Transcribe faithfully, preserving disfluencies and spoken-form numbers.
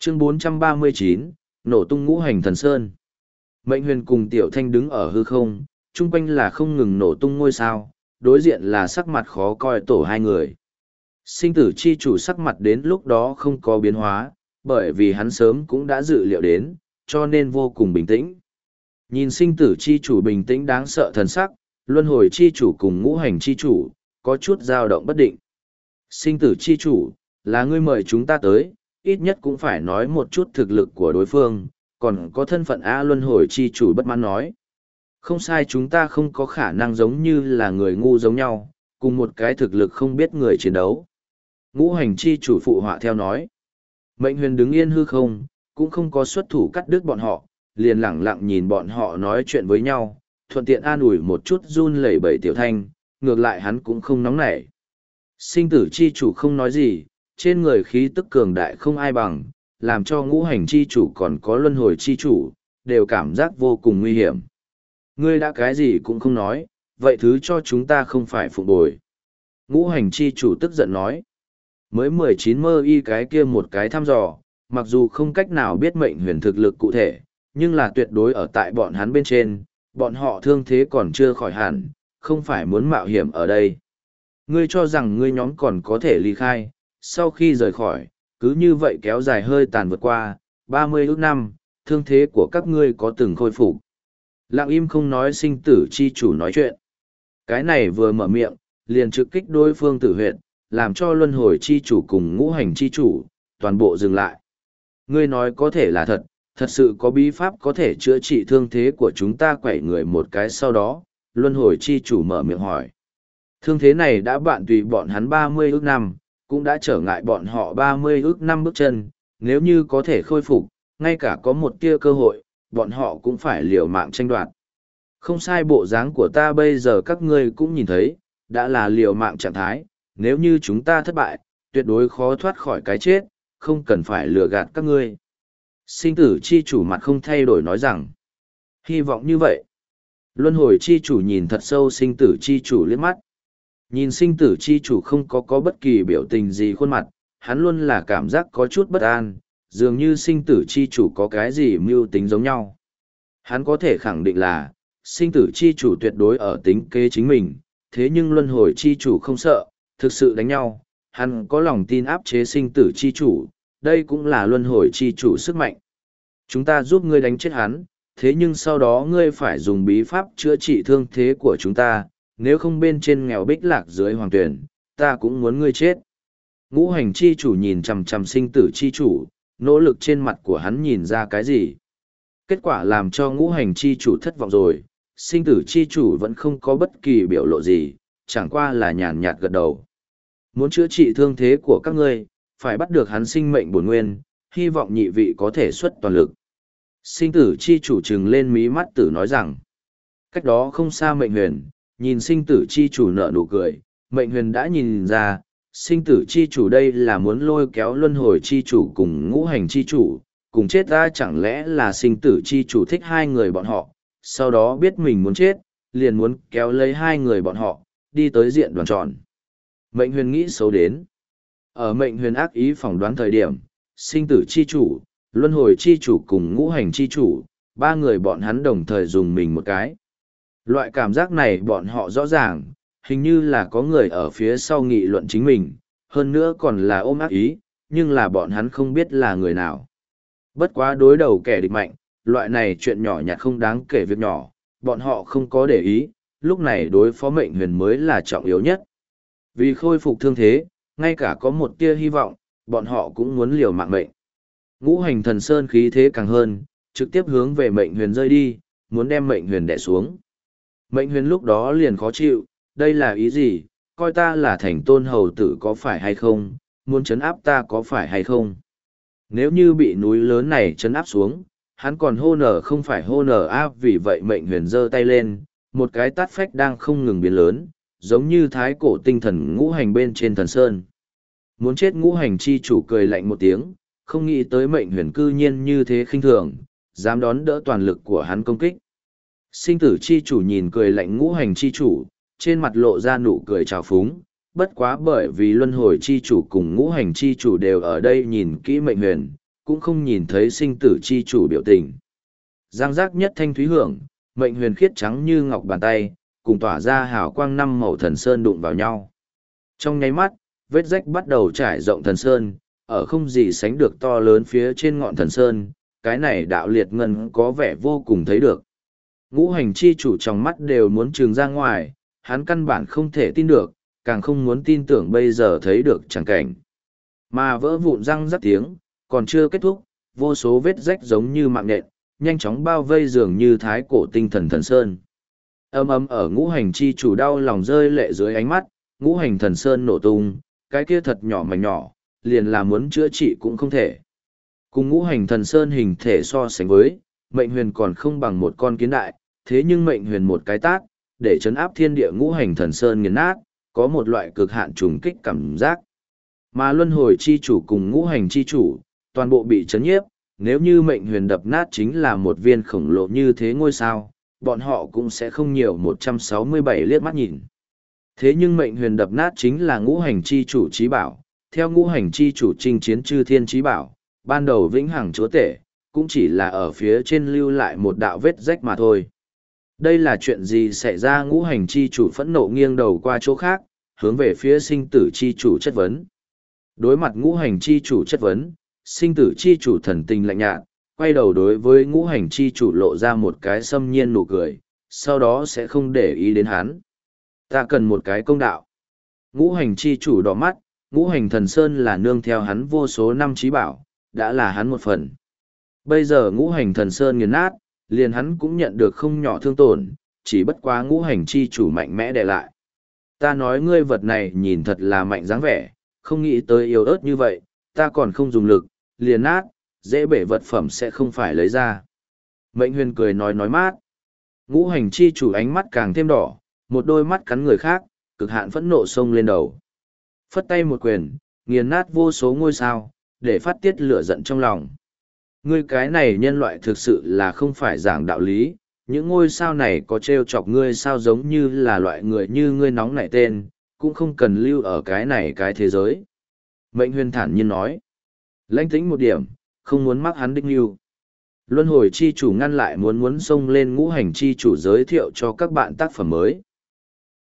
Chương bốn trăm ba mươi chín, nổ tung ngũ hành thần sơn. Mệnh huyền cùng Tiểu Thanh đứng ở hư không, chung quanh là không ngừng nổ tung ngôi sao, đối diện là sắc mặt khó coi tổ hai người. Sinh tử chi chủ sắc mặt đến lúc đó không có biến hóa, bởi vì hắn sớm cũng đã dự liệu đến, cho nên vô cùng bình tĩnh. Nhìn sinh tử chi chủ bình tĩnh đáng sợ thần sắc, luân hồi chi chủ cùng ngũ hành chi chủ, có chút dao động bất định. Sinh tử chi chủ, là ngươi mời chúng ta tới, ít nhất cũng phải nói một chút thực lực của đối phương, còn có thân phận A luân hồi chi chủ bất mãn nói. Không sai, chúng ta không có khả năng giống như là người ngu giống nhau, cùng một cái thực lực không biết người chiến đấu. Ngũ hành chi chủ phụ họa theo nói. Mệnh huyền đứng yên hư không, cũng không có xuất thủ cắt đứt bọn họ, liền lẳng lặng nhìn bọn họ nói chuyện với nhau, thuận tiện an ủi một chút run lẩy bẩy Tiểu Thanh, ngược lại hắn cũng không nóng nảy. Sinh tử chi chủ không nói gì, trên người khí tức cường đại không ai bằng, làm cho ngũ hành chi chủ còn có luân hồi chi chủ, đều cảm giác vô cùng nguy hiểm. Ngươi đã cái gì cũng không nói, vậy thứ cho chúng ta không phải phụng bồi. Ngũ hành chi chủ tức giận nói. Mới mười chín mơ y cái kia một cái thăm dò, mặc dù không cách nào biết mệnh huyền thực lực cụ thể, nhưng là tuyệt đối ở tại bọn hắn bên trên, bọn họ thương thế còn chưa khỏi hẳn, không phải muốn mạo hiểm ở đây. Ngươi cho rằng ngươi nhóm còn có thể ly khai, sau khi rời khỏi, cứ như vậy kéo dài hơi tàn vượt qua, ba mươi ước năm, thương thế của các ngươi có từng khôi phục. Lặng im không nói sinh tử chi chủ nói chuyện. Cái này vừa mở miệng, liền trực kích đối phương tử huyệt, làm cho luân hồi chi chủ cùng ngũ hành chi chủ, toàn bộ dừng lại. Ngươi nói có thể là thật, thật sự có bí pháp có thể chữa trị thương thế của chúng ta quẩy người một cái sau đó, luân hồi chi chủ mở miệng hỏi. Thương thế này đã bạn tùy bọn hắn ba mươi ước năm, cũng đã trở ngại bọn họ ba mươi ước năm bước chân, nếu như có thể khôi phục, ngay cả có một tia cơ hội, bọn họ cũng phải liều mạng tranh đoạt. Không sai, bộ dáng của ta bây giờ các ngươi cũng nhìn thấy, đã là liều mạng trạng thái, nếu như chúng ta thất bại, tuyệt đối khó thoát khỏi cái chết, không cần phải lừa gạt các ngươi. Sinh tử chi chủ mặt không thay đổi nói rằng, hy vọng như vậy. Luân hồi chi chủ nhìn thật sâu sinh tử chi chủ liếc mắt. Nhìn sinh tử chi chủ không có có bất kỳ biểu tình gì khuôn mặt, hắn luôn là cảm giác có chút bất an, dường như sinh tử chi chủ có cái gì mưu tính giống nhau. Hắn có thể khẳng định là, sinh tử chi chủ tuyệt đối ở tính kế chính mình, thế nhưng luân hồi chi chủ không sợ, thực sự đánh nhau, hắn có lòng tin áp chế sinh tử chi chủ, đây cũng là luân hồi chi chủ sức mạnh. Chúng ta giúp ngươi đánh chết hắn, thế nhưng sau đó ngươi phải dùng bí pháp chữa trị thương thế của chúng ta, nếu không bên trên nghèo bích lạc dưới hoàng tuyển, ta cũng muốn ngươi chết. Ngũ hành chi chủ nhìn chằm chằm sinh tử chi chủ, nỗ lực trên mặt của hắn nhìn ra cái gì. Kết quả làm cho ngũ hành chi chủ thất vọng rồi, sinh tử chi chủ vẫn không có bất kỳ biểu lộ gì, chẳng qua là nhàn nhạt gật đầu. Muốn chữa trị thương thế của các ngươi, phải bắt được hắn sinh mệnh bổn nguyên, hy vọng nhị vị có thể xuất toàn lực. Sinh tử chi chủ trừng lên mí mắt tử nói rằng, cách đó không xa mệnh huyền, nhìn sinh tử chi chủ nở nụ cười, mệnh huyền đã nhìn ra, sinh tử chi chủ đây là muốn lôi kéo luân hồi chi chủ cùng ngũ hành chi chủ, cùng chết ra, chẳng lẽ là sinh tử chi chủ thích hai người bọn họ, sau đó biết mình muốn chết, liền muốn kéo lấy hai người bọn họ, đi tới diện đoàn tròn. Mệnh huyền nghĩ xấu đến. Ở mệnh huyền ác ý phỏng đoán thời điểm, sinh tử chi chủ, luân hồi chi chủ cùng ngũ hành chi chủ, ba người bọn hắn đồng thời dùng mình một cái. Loại cảm giác này bọn họ rõ ràng, hình như là có người ở phía sau nghị luận chính mình, hơn nữa còn là ôm ác ý, nhưng là bọn hắn không biết là người nào. Bất quá đối đầu kẻ địch mạnh, loại này chuyện nhỏ nhặt không đáng kể việc nhỏ, bọn họ không có để ý, lúc này đối phó mệnh huyền mới là trọng yếu nhất. Vì khôi phục thương thế, ngay cả có một tia hy vọng, bọn họ cũng muốn liều mạng mệnh. Ngũ hành thần sơn khí thế càng hơn, trực tiếp hướng về mệnh huyền rơi đi, muốn đem mệnh huyền đè xuống. Mệnh huyền lúc đó liền khó chịu, đây là ý gì, coi ta là thành tôn hầu tử có phải hay không, muốn chấn áp ta có phải hay không. Nếu như bị núi lớn này chấn áp xuống, hắn còn hô nở không phải hô nở áp, vì vậy mệnh huyền giơ tay lên, một cái tát phách đang không ngừng biến lớn, giống như thái cổ tinh thần ngũ hành bên trên thần sơn. Muốn chết ngũ hành chi chủ cười lạnh một tiếng, không nghĩ tới mệnh huyền cư nhiên như thế khinh thường, dám đón đỡ toàn lực của hắn công kích. Sinh tử chi chủ nhìn cười lạnh ngũ hành chi chủ, trên mặt lộ ra nụ cười trào phúng, bất quá bởi vì luân hồi chi chủ cùng ngũ hành chi chủ đều ở đây nhìn kỹ mệnh huyền, cũng không nhìn thấy sinh tử chi chủ biểu tình. Giang giác nhất thanh thúy hưởng, mệnh huyền khiết trắng như ngọc bàn tay, cùng tỏa ra hào quang năm màu thần sơn đụng vào nhau. Trong nháy mắt, vết rách bắt đầu trải rộng thần sơn, ở không gì sánh được to lớn phía trên ngọn thần sơn, cái này đạo liệt ngân có vẻ vô cùng thấy được. Ngũ hành chi chủ trong mắt đều muốn trừng ra ngoài, hắn căn bản không thể tin được, càng không muốn tin tưởng bây giờ thấy được chẳng cảnh. Mà vỡ vụn răng rắc tiếng, còn chưa kết thúc, vô số vết rách giống như mạng nhện, nhanh chóng bao vây dường như thái cổ tinh thần thần sơn. Âm ấm ở ngũ hành chi chủ đau lòng rơi lệ dưới ánh mắt, ngũ hành thần sơn nổ tung, cái kia thật nhỏ mảnh nhỏ, liền là muốn chữa trị cũng không thể. Cùng ngũ hành thần sơn hình thể so sánh với, mệnh huyền còn không bằng một con kiến đại, thế nhưng mệnh huyền một cái tát, để chấn áp thiên địa ngũ hành thần sơn nghiền nát, có một loại cực hạn trùng kích cảm giác. Mà luân hồi chi chủ cùng ngũ hành chi chủ, toàn bộ bị chấn nhiếp, nếu như mệnh huyền đập nát chính là một viên khổng lồ như thế ngôi sao, bọn họ cũng sẽ không nhiều một trăm sáu mươi bảy liếc mắt nhìn. Thế nhưng mệnh huyền đập nát chính là ngũ hành chi chủ trí bảo, theo ngũ hành chi chủ chinh chiến chư thiên trí bảo, ban đầu vĩnh hằng chúa tể, cũng chỉ là ở phía trên lưu lại một đạo vết rách mà thôi. Đây là chuyện gì xảy ra? Ngũ hành chi chủ phẫn nộ nghiêng đầu qua chỗ khác, hướng về phía sinh tử chi chủ chất vấn. Đối mặt ngũ hành chi chủ chất vấn, sinh tử chi chủ thần tình lạnh nhạt, quay đầu đối với ngũ hành chi chủ lộ ra một cái xâm nhiên nụ cười, sau đó sẽ không để ý đến hắn. Ta cần một cái công đạo. Ngũ hành chi chủ đỏ mắt, ngũ hành thần sơn là nương theo hắn vô số năm trí bảo, đã là hắn một phần. Bây giờ ngũ hành thần sơn nghiền nát, liền hắn cũng nhận được không nhỏ thương tổn, chỉ bất quá ngũ hành chi chủ mạnh mẽ để lại. Ta nói ngươi vật này nhìn thật là mạnh dáng vẻ, không nghĩ tới yếu ớt như vậy, ta còn không dùng lực, liền nát, dễ bể vật phẩm sẽ không phải lấy ra. Mệnh huyền cười nói nói mát. Ngũ hành chi chủ ánh mắt càng thêm đỏ, một đôi mắt cắn người khác, cực hạn phẫn nộ xông lên đầu. Phất tay một quyền, nghiền nát vô số ngôi sao, để phát tiết lửa giận trong lòng. Ngươi cái này nhân loại thực sự là không phải giảng đạo lý, những ngôi sao này có trêu chọc ngươi sao giống như là loại người như ngươi nóng nảy tên, cũng không cần lưu ở cái này cái thế giới. Mệnh huyền thản nhiên nói. Lãnh tĩnh một điểm, không muốn mắc hắn đích lưu. Luân hồi chi chủ ngăn lại muốn muốn xông lên ngũ hành chi chủ giới thiệu cho các bạn tác phẩm mới.